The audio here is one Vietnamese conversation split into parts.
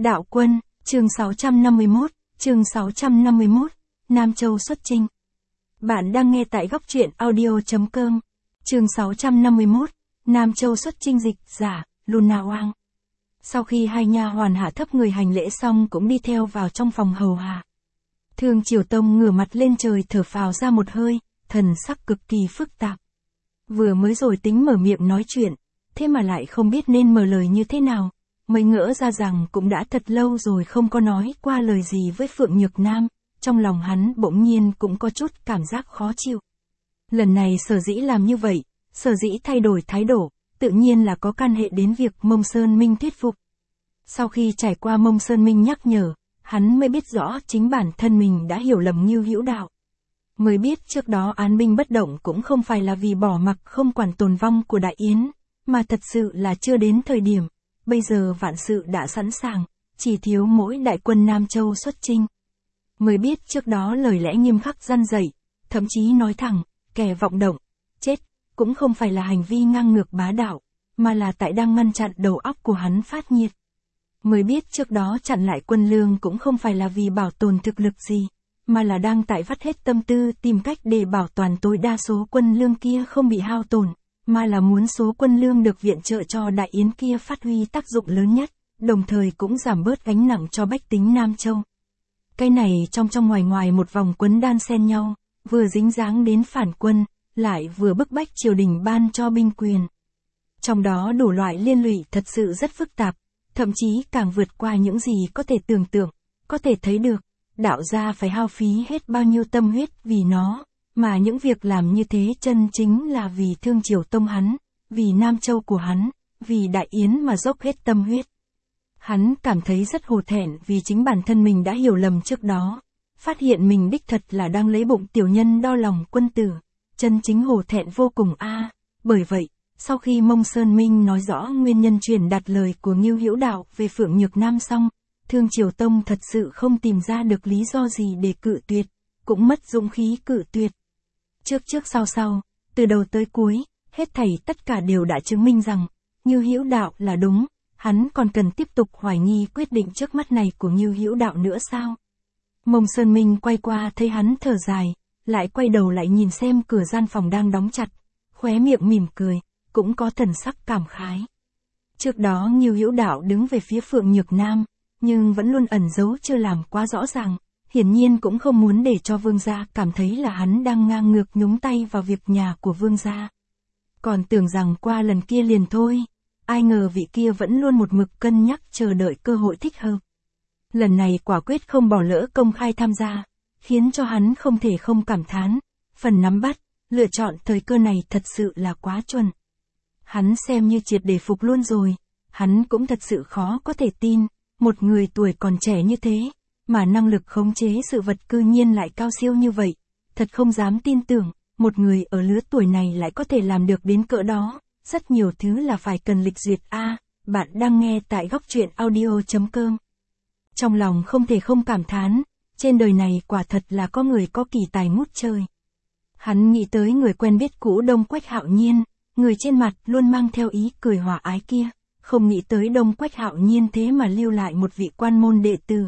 Đạo quân, chương 651, Nam Châu xuất chinh. Bạn đang nghe tại góc truyện audio.com. Chương 651, Nam Châu xuất chinh, dịch giả, Luna Oang. Sau khi hai nha hoàn hạ thấp người hành lễ xong cũng đi theo vào trong phòng hầu hạ. Thương Triều Tông ngửa mặt lên trời thở phào ra một hơi, thần sắc cực kỳ phức tạp. Vừa mới rồi tính mở miệng nói chuyện, thế mà lại không biết nên mở lời như thế nào. Mới ngỡ ra rằng cũng đã thật lâu rồi không có nói qua lời gì với Phượng Nhược Nam, trong lòng hắn bỗng nhiên cũng có chút cảm giác khó chịu. Lần này sở dĩ làm như vậy, sở dĩ thay đổi thái độ, tự nhiên là có can hệ đến việc Mông Sơn Minh thuyết phục. Sau khi trải qua Mông Sơn Minh nhắc nhở, hắn mới biết rõ chính bản thân mình đã hiểu lầm Ngưu Hữu Đạo. Mới biết trước đó án binh bất động cũng không phải là vì bỏ mặc không quản tồn vong của Đại Yến, mà thật sự là chưa đến thời điểm. Bây giờ vạn sự đã sẵn sàng, chỉ thiếu mỗi đại quân Nam Châu xuất chinh. Mới biết trước đó lời lẽ nghiêm khắc răn dạy, thậm chí nói thẳng, kẻ vọng động, chết, cũng không phải là hành vi ngang ngược bá đạo, mà là tại đang ngăn chặn đầu óc của hắn phát nhiệt. Mới biết trước đó chặn lại quân lương cũng không phải là vì bảo tồn thực lực gì, mà là đang tại vắt hết tâm tư tìm cách để bảo toàn tối đa số quân lương kia không bị hao tổn, mà là muốn số quân lương được viện trợ cho Đại Yến kia phát huy tác dụng lớn nhất, đồng thời cũng giảm bớt gánh nặng cho bách tính Nam Châu. Cái này trong ngoài một vòng quấn đan xen nhau, vừa dính dáng đến phản quân, lại vừa bức bách triều đình ban cho binh quyền. Trong đó đủ loại liên lụy thật sự rất phức tạp, thậm chí càng vượt qua những gì có thể tưởng tượng, có thể thấy được, đạo gia phải hao phí hết bao nhiêu tâm huyết vì nó. Mà những việc làm như thế chân chính là vì Thương Triều Tông hắn, vì Nam Châu của hắn, vì Đại Yến mà dốc hết tâm huyết. Hắn cảm thấy rất hổ thẹn vì chính bản thân mình đã hiểu lầm trước đó, phát hiện mình đích thật là đang lấy bụng tiểu nhân đo lòng quân tử, chân chính hổ thẹn vô cùng Bởi vậy, sau khi Mông Sơn Minh nói rõ nguyên nhân truyền đạt lời của Ngưu Hữu Đạo về Phượng Nhược Nam xong, Thương Triều Tông thật sự không tìm ra được lý do gì để cự tuyệt, cũng mất dũng khí cự tuyệt. Trước sau, từ đầu tới cuối, hết thảy tất cả đều đã chứng minh rằng, Ngưu Hữu Đạo là đúng, hắn còn cần tiếp tục hoài nghi quyết định trước mắt này của Ngưu Hữu Đạo nữa sao? Mông Sơn Minh quay qua thấy hắn thở dài, lại quay đầu lại nhìn xem cửa gian phòng đang đóng chặt, khóe miệng mỉm cười, cũng có thần sắc cảm khái. Trước đó Ngưu Hữu Đạo đứng về phía Phượng Nhược Nam, nhưng vẫn luôn ẩn giấu chưa làm quá rõ ràng. Hiển nhiên cũng không muốn để cho vương gia cảm thấy là hắn đang ngang ngược nhúng tay vào việc nhà của vương gia. Còn tưởng rằng qua lần kia liền thôi, ai ngờ vị kia vẫn luôn một mực cân nhắc chờ đợi cơ hội thích hợp. Lần này quả quyết không bỏ lỡ công khai tham gia, khiến cho hắn không thể không cảm thán, phần nắm bắt, lựa chọn thời cơ này thật sự là quá chuẩn. Hắn xem như triệt để phục luôn rồi, hắn cũng thật sự khó có thể tin, một người tuổi còn trẻ như thế, mà năng lực khống chế sự vật cư nhiên lại cao siêu như vậy, thật không dám tin tưởng, một người ở lứa tuổi này lại có thể làm được đến cỡ đó, rất nhiều thứ là phải cần lịch duyệt Bạn đang nghe tại góc truyện audio.com. Trong lòng không thể không cảm thán, trên đời này quả thật là có người có kỳ tài ngút trời. Hắn nghĩ tới người quen biết cũ Đông Quách Hạo Nhiên, người trên mặt luôn mang theo ý cười hòa ái kia, không nghĩ tới Đông Quách Hạo Nhiên thế mà lưu lại một vị quan môn đệ tử.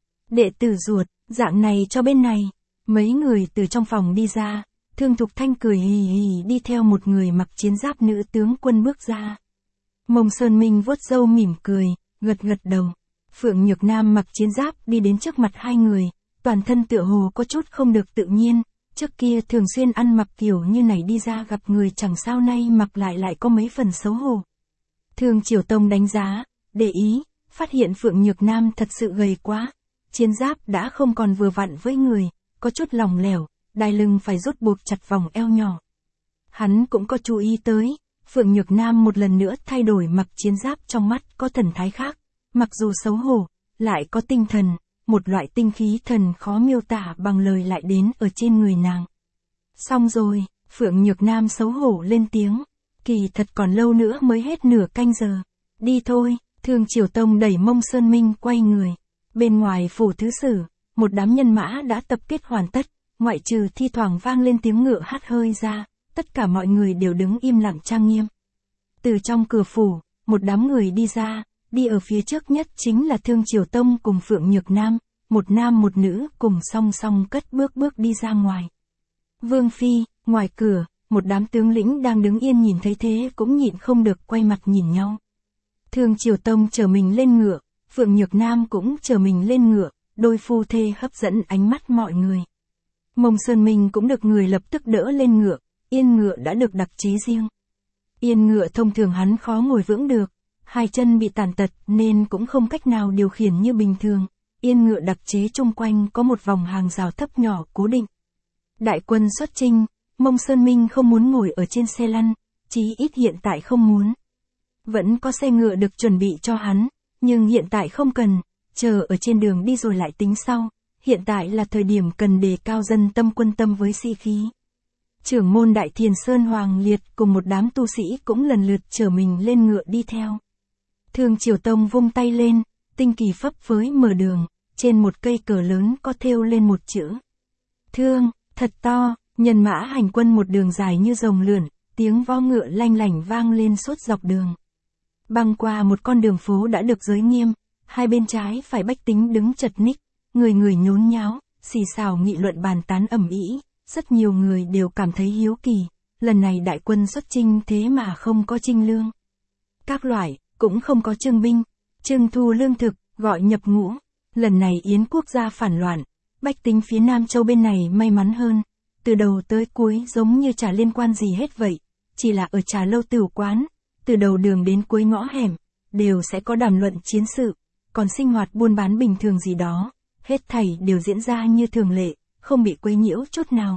Đệ tử ruột, dạng này cho bên này. Mấy người từ trong phòng đi ra, Thương Thục Thanh cười hì hì đi theo một người mặc chiến giáp nữ tướng quân bước ra. Mông Sơn Minh vuốt râu mỉm cười, gật đầu. Phượng Nhược Nam mặc chiến giáp đi đến trước mặt hai người, toàn thân tựa hồ có chút không được tự nhiên, trước kia thường xuyên ăn mặc kiểu như này đi ra gặp người chẳng sao nay mặc lại có mấy phần xấu hổ. Thương Triều Tông đánh giá, để ý, phát hiện Phượng Nhược Nam thật sự gầy quá. Chiến giáp đã không còn vừa vặn với người, có chút lỏng lẻo, đai lưng phải rút buộc chặt vòng eo nhỏ. Hắn cũng có chú ý tới, Phượng Nhược Nam một lần nữa thay đổi mặc chiến giáp, trong mắt có thần thái khác, mặc dù xấu hổ, lại có tinh thần, một loại tinh khí thần khó miêu tả bằng lời lại đến ở trên người nàng. Xong rồi, Phượng Nhược Nam xấu hổ lên tiếng, kỳ thật còn lâu nữa mới hết nửa canh giờ. Đi thôi, Thương Triều Tông đẩy Mông Sơn Minh quay người. Bên ngoài phủ thứ sử, một đám nhân mã đã tập kết hoàn tất, ngoại trừ thi thoảng vang lên tiếng ngựa hát hơi ra, tất cả mọi người đều đứng im lặng trang nghiêm. Từ trong cửa phủ, một đám người đi ra, đi ở phía trước nhất chính là Thương Triều Tông cùng Phượng Nhược nam một nữ cùng song song cất bước đi ra ngoài. Vương Phi, ngoài cửa, một đám tướng lĩnh đang đứng yên nhìn thấy thế cũng nhịn không được quay mặt nhìn nhau. Thương Triều Tông chở mình lên ngựa, Phượng Nhược Nam cũng chở mình lên ngựa, đôi phu thê hấp dẫn ánh mắt mọi người. Mông Sơn Minh cũng được người lập tức đỡ lên ngựa, yên ngựa đã được đặc chế riêng. Yên ngựa thông thường hắn khó ngồi vững được, hai chân bị tàn tật nên cũng không cách nào điều khiển như bình thường. Yên ngựa đặc chế chung quanh có một vòng hàng rào thấp nhỏ cố định. Đại quân xuất chinh, Mông Sơn Minh không muốn ngồi ở trên xe lăn, chí ít hiện tại không muốn. Vẫn có xe ngựa được chuẩn bị cho hắn, nhưng hiện tại không cần, chờ ở trên đường đi rồi lại tính sau, hiện tại là thời điểm cần đề cao dân tâm quân tâm với sĩ khí. Trưởng môn Đại Thiền Sơn Hoàng Liệt cùng một đám tu sĩ cũng lần lượt chở mình lên ngựa đi theo. Thương Triều Tông vung tay lên, tinh kỳ phấp phới mở đường, trên một cây cờ lớn có thêu lên một chữ. Thương, thật to, nhân mã hành quân một đường dài như rồng lượn, tiếng vó ngựa lanh lảnh vang lên suốt dọc đường. Băng qua một con đường phố đã được giới nghiêm, hai bên trái phải bách tính đứng chật ních, người người nhốn nháo, xì xào nghị luận bàn tán ầm ĩ, rất nhiều người đều cảm thấy hiếu kỳ, lần này đại quân xuất chinh thế mà không có trinh lương. Các loại, cũng không có trưng binh, trưng thu lương thực, gọi nhập ngũ. Lần này Yến quốc gia phản loạn, bách tính phía Nam Châu bên này may mắn hơn, từ đầu tới cuối giống như chả liên quan gì hết vậy, chỉ là ở trà lâu tửu quán, từ đầu đường đến cuối ngõ hẻm, đều sẽ có đàm luận chiến sự, còn sinh hoạt buôn bán bình thường gì đó, hết thảy đều diễn ra như thường lệ, không bị quấy nhiễu chút nào.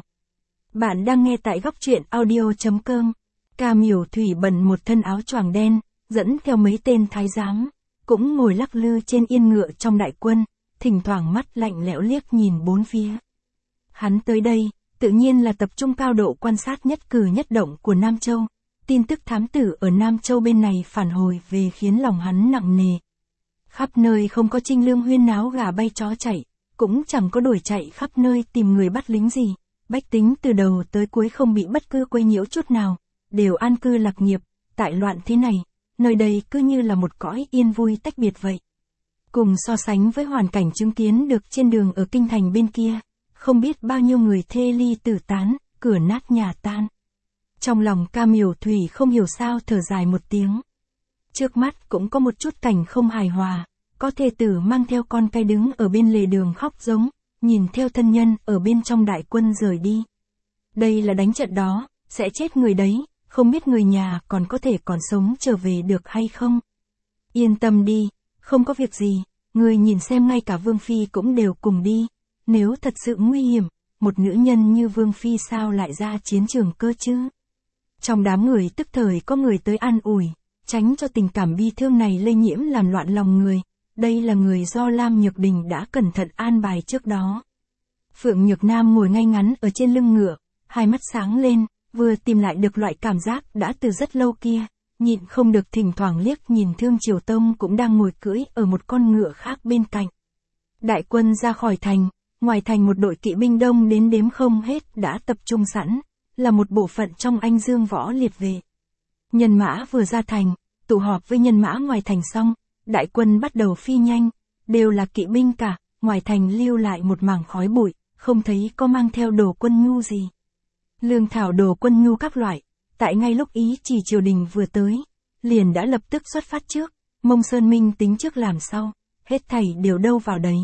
Bạn đang nghe tại góc truyện audio.com. Ca Miểu Thủy bận một thân áo choàng đen, dẫn theo mấy tên thái giám, cũng ngồi lắc lư trên yên ngựa trong đại quân, thỉnh thoảng mắt lạnh lẽo liếc nhìn bốn phía. Hắn tới đây, tự nhiên là tập trung cao độ quan sát nhất cử nhất động của Nam Châu. Tin tức thám tử ở Nam Châu bên này phản hồi về khiến lòng hắn nặng nề. Khắp nơi không có trinh lương huyên náo gà bay chó chạy, cũng chẳng có đuổi chạy khắp nơi tìm người bắt lính gì. Bách tính từ đầu tới cuối không bị bất cứ quấy nhiễu chút nào, đều an cư lạc nghiệp. Tại loạn thế này, nơi đây cứ như là một cõi yên vui tách biệt vậy. Cùng so sánh với hoàn cảnh chứng kiến được trên đường ở kinh thành bên kia, không biết bao nhiêu người thê ly tử tán, cửa nát nhà tan. Trong lòng Ca Miểu Thủy không hiểu sao thở dài một tiếng. Trước mắt cũng có một chút cảnh không hài hòa, có thê tử mang theo con cái đứng ở bên lề đường khóc giống, nhìn theo thân nhân ở bên trong đại quân rời đi. Đây là đánh trận đó, sẽ chết người đấy, không biết người nhà còn có thể còn sống trở về được hay không. Yên tâm đi, không có việc gì, người nhìn xem ngay cả Vương Phi cũng đều cùng đi, nếu thật sự nguy hiểm, một nữ nhân như Vương Phi sao lại ra chiến trường cơ chứ. Trong đám người tức thời có người tới an ủi, tránh cho tình cảm bi thương này lây nhiễm làm loạn lòng người. Đây là người do Lam Nhược Đình đã cẩn thận an bài trước đó. Phượng Nhược Nam ngồi ngay ngắn ở trên lưng ngựa, hai mắt sáng lên, vừa tìm lại được loại cảm giác đã từ rất lâu kia, nhịn không được thỉnh thoảng liếc nhìn Thương Triều Tông cũng đang ngồi cưỡi ở một con ngựa khác bên cạnh. Đại quân ra khỏi thành, ngoài thành một đội kỵ binh đông đến đếm không hết đã tập trung sẵn, là một bộ phận trong Anh Dương võ liệt về. Nhân mã vừa ra thành, tụ họp với nhân mã ngoài thành xong, đại quân bắt đầu phi nhanh, đều là kỵ binh cả, ngoài thành lưu lại một mảng khói bụi, không thấy có mang theo đồ quân nhu gì. Lương thảo đồ quân nhu các loại, tại ngay lúc ý chỉ triều đình vừa tới, liền đã lập tức xuất phát trước, Mông Sơn Minh tính trước làm sau, hết thảy đều đâu vào đấy.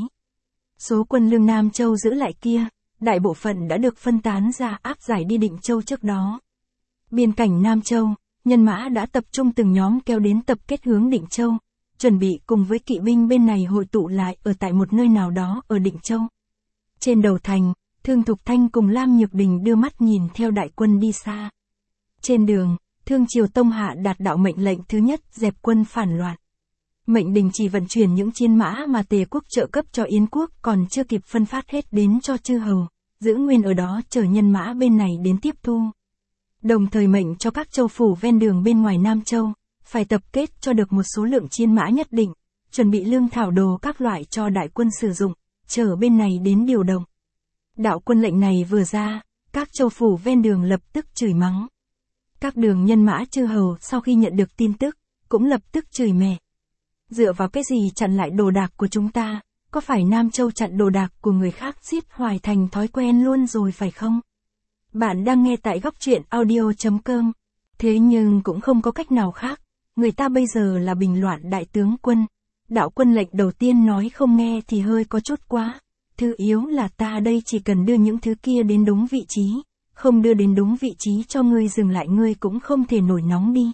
Số quân lương Nam Châu giữ lại kia, đại bộ phận đã được phân tán ra áp giải đi Định Châu trước đó. Biên cảnh Nam Châu, nhân mã đã tập trung từng nhóm kéo đến tập kết hướng Định Châu, chuẩn bị cùng với kỵ binh bên này hội tụ lại ở tại một nơi nào đó ở Định Châu. Trên đầu thành, Thương Thục Thanh cùng Lam Nhược Đình đưa mắt nhìn theo đại quân đi xa. Trên đường, Thương Triều Tông hạ đạt đạo mệnh lệnh thứ nhất dẹp quân phản loạn. Mệnh đình chỉ vận chuyển những chiến mã mà Tề quốc trợ cấp cho Yến quốc còn chưa kịp phân phát hết đến cho chư hầu, giữ nguyên ở đó chờ nhân mã bên này đến tiếp thu. Đồng thời mệnh cho các châu phủ ven đường bên ngoài Nam Châu, phải tập kết cho được một số lượng chiến mã nhất định, chuẩn bị lương thảo đồ các loại cho đại quân sử dụng, chờ bên này đến điều động. Đạo quân lệnh này vừa ra, các châu phủ ven đường lập tức chửi mắng. Các đường nhân mã chư hầu sau khi nhận được tin tức, cũng lập tức chửi mẹ. Dựa vào cái gì chặn lại đồ đạc của chúng ta? Có phải Nam Châu chặn đồ đạc của người khác giết hoài thành thói quen luôn rồi phải không? Bạn đang nghe tại góc truyện audio.com. Thế nhưng cũng không có cách nào khác. Người ta bây giờ là bình loạn đại tướng quân. Đạo quân lệnh đầu tiên nói không nghe thì hơi có chút quá. Thứ yếu là ta đây chỉ cần đưa những thứ kia đến đúng vị trí. Không đưa đến đúng vị trí cho ngươi dừng lại, ngươi cũng không thể nổi nóng đi.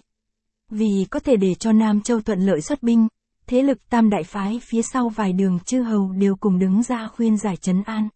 Vì có thể để cho Nam Châu thuận lợi xuất binh, thế lực tam đại phái phía sau vài đường chư hầu đều cùng đứng ra khuyên giải trấn an.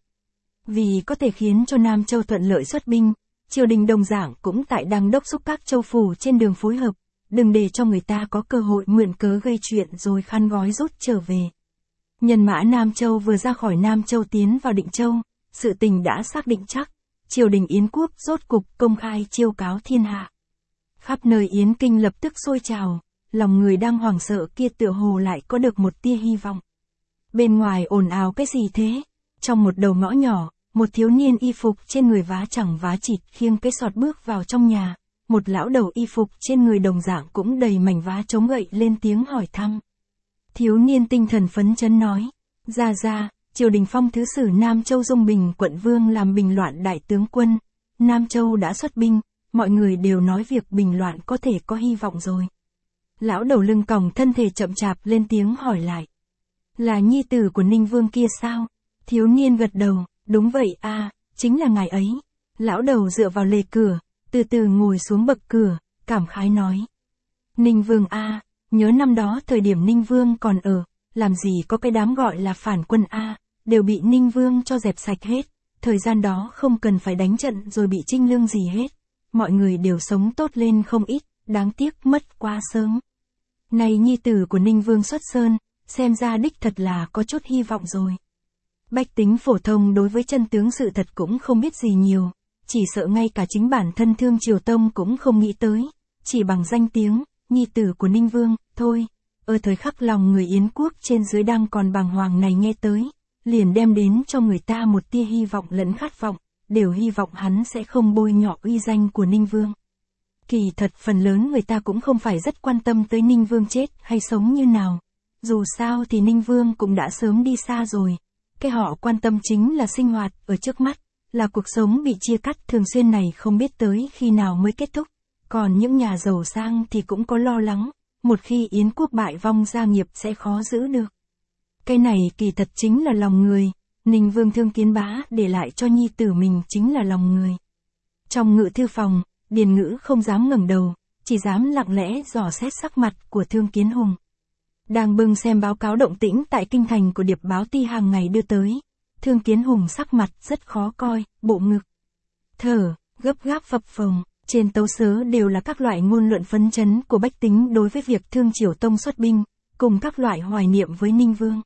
Vì có thể khiến cho Nam Châu thuận lợi xuất binh, triều đình đồng dạng cũng tại đang đốc thúc các châu phủ trên đường phối hợp, đừng để cho người ta có cơ hội mượn cớ gây chuyện rồi khăn gói rút trở về. Nhân mã Nam Châu vừa ra khỏi Nam Châu tiến vào Định Châu, sự tình đã xác định chắc, triều đình Yến quốc rốt cục công khai chiêu cáo thiên hạ. Khắp nơi Yến Kinh lập tức sôi trào, lòng người đang hoảng sợ kia tựa hồ lại có được một tia hy vọng. Bên ngoài ồn ào cái gì thế? Trong một đầu ngõ nhỏ, một thiếu niên y phục trên người vá chẳng vá chịt khiêng cái sọt bước vào trong nhà, một lão đầu y phục trên người đồng dạng cũng đầy mảnh vá chống gậy lên tiếng hỏi thăm. Thiếu niên tinh thần phấn chấn nói, ra, triều đình phong thứ sử Nam Châu Dung Bình quận vương làm bình loạn đại tướng quân, Nam Châu đã xuất binh, mọi người đều nói việc bình loạn có thể có hy vọng rồi. Lão đầu lưng còng thân thể chậm chạp lên tiếng hỏi lại. Là nhi tử của Ninh Vương kia sao? Thiếu niên gật đầu, đúng vậy a, chính là ngài ấy. Lão đầu dựa vào lề cửa, từ từ ngồi xuống bậc cửa, cảm khái nói. Ninh Vương a, nhớ năm đó thời điểm Ninh Vương còn ở, làm gì có cái đám gọi là phản quân a, đều bị Ninh Vương cho dẹp sạch hết. Thời gian đó không cần phải đánh trận rồi bị trinh lương gì hết. Mọi người đều sống tốt lên không ít, đáng tiếc mất quá sớm. Này nhi tử của Ninh Vương xuất sơn, xem ra đích thật là có chút hy vọng rồi. Bách tính phổ thông đối với chân tướng sự thật cũng không biết gì nhiều, chỉ sợ ngay cả chính bản thân Thương Triều Tông cũng không nghĩ tới, chỉ bằng danh tiếng, nhi tử của Ninh Vương, thôi. Ở thời khắc lòng người Yến quốc trên dưới đang còn bàng hoàng này nghe tới, liền đem đến cho người ta một tia hy vọng lẫn khát vọng, đều hy vọng hắn sẽ không bôi nhọ uy danh của Ninh Vương. Kỳ thật phần lớn người ta cũng không phải rất quan tâm tới Ninh Vương chết hay sống như nào. Dù sao thì Ninh Vương cũng đã sớm đi xa rồi. Cái họ quan tâm chính là sinh hoạt ở trước mắt, là cuộc sống bị chia cắt thường xuyên này không biết tới khi nào mới kết thúc. Còn những nhà giàu sang thì cũng có lo lắng, một khi Yến quốc bại vong gia nghiệp sẽ khó giữ được. Cái này kỳ thật chính là lòng người, Ninh Vương Thương Kiến Bá để lại cho nhi tử mình chính là lòng người. Trong ngự thư phòng, Điền Ngữ không dám ngẩng đầu, chỉ dám lặng lẽ dò xét sắc mặt của Thương Kiến Hùng. Đang bưng xem báo cáo động tĩnh tại kinh thành của Điệp Báo Ti hàng ngày đưa tới, Thương Kiến Hùng sắc mặt rất khó coi, bộ ngực thở, gấp gáp phập phồng, trên tấu sớ đều là các loại ngôn luận phấn chấn của bách tính đối với việc Thương Triều Tông xuất binh, cùng các loại hoài niệm với Ninh Vương.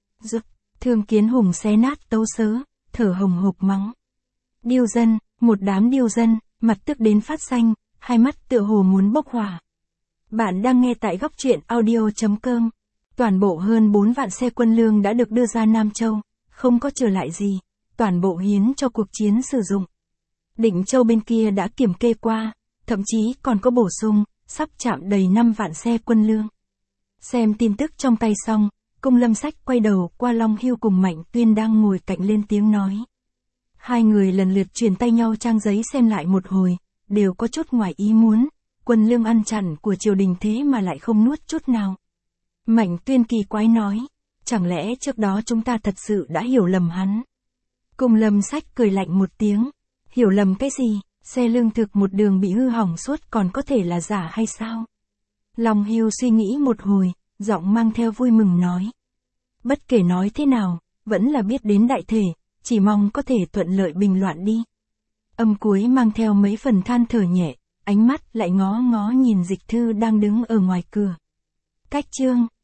Thương Kiến Hùng xé nát tấu sớ, thở hồng hộc mắng. Điêu dân, một đám điêu dân, mặt tức đến phát xanh, hai mắt tựa hồ muốn bốc hỏa. Bạn đang nghe tại góc truyện audio.com. Toàn bộ hơn 4 vạn xe quân lương đã được đưa ra Nam Châu, không có trở lại gì, toàn bộ hiến cho cuộc chiến sử dụng. Định Châu bên kia đã kiểm kê qua, thậm chí còn có bổ sung, sắp chạm đầy 5 vạn xe quân lương. Xem tin tức trong tay xong, Cung Lâm Sách quay đầu qua Long Hưu cùng Mạnh Tuyên đang ngồi cạnh lên tiếng nói. Hai người lần lượt truyền tay nhau trang giấy xem lại một hồi, đều có chút ngoài ý muốn, quân lương ăn chặn của triều đình thế mà lại không nuốt chút nào. Mạnh Tuyên kỳ quái nói, chẳng lẽ trước đó chúng ta thật sự đã hiểu lầm hắn. Cung Lâm Sách cười lạnh một tiếng, hiểu lầm cái gì, xe lương thực một đường bị hư hỏng suốt còn có thể là giả hay sao? Long Hưu suy nghĩ một hồi, giọng mang theo vui mừng nói. Bất kể nói thế nào, vẫn là biết đến đại thể, chỉ mong có thể thuận lợi bình loạn đi. Âm cuối mang theo mấy phần than thở nhẹ, ánh mắt lại ngó ngó nhìn Dịch Thư đang đứng ở ngoài cửa. Cách chương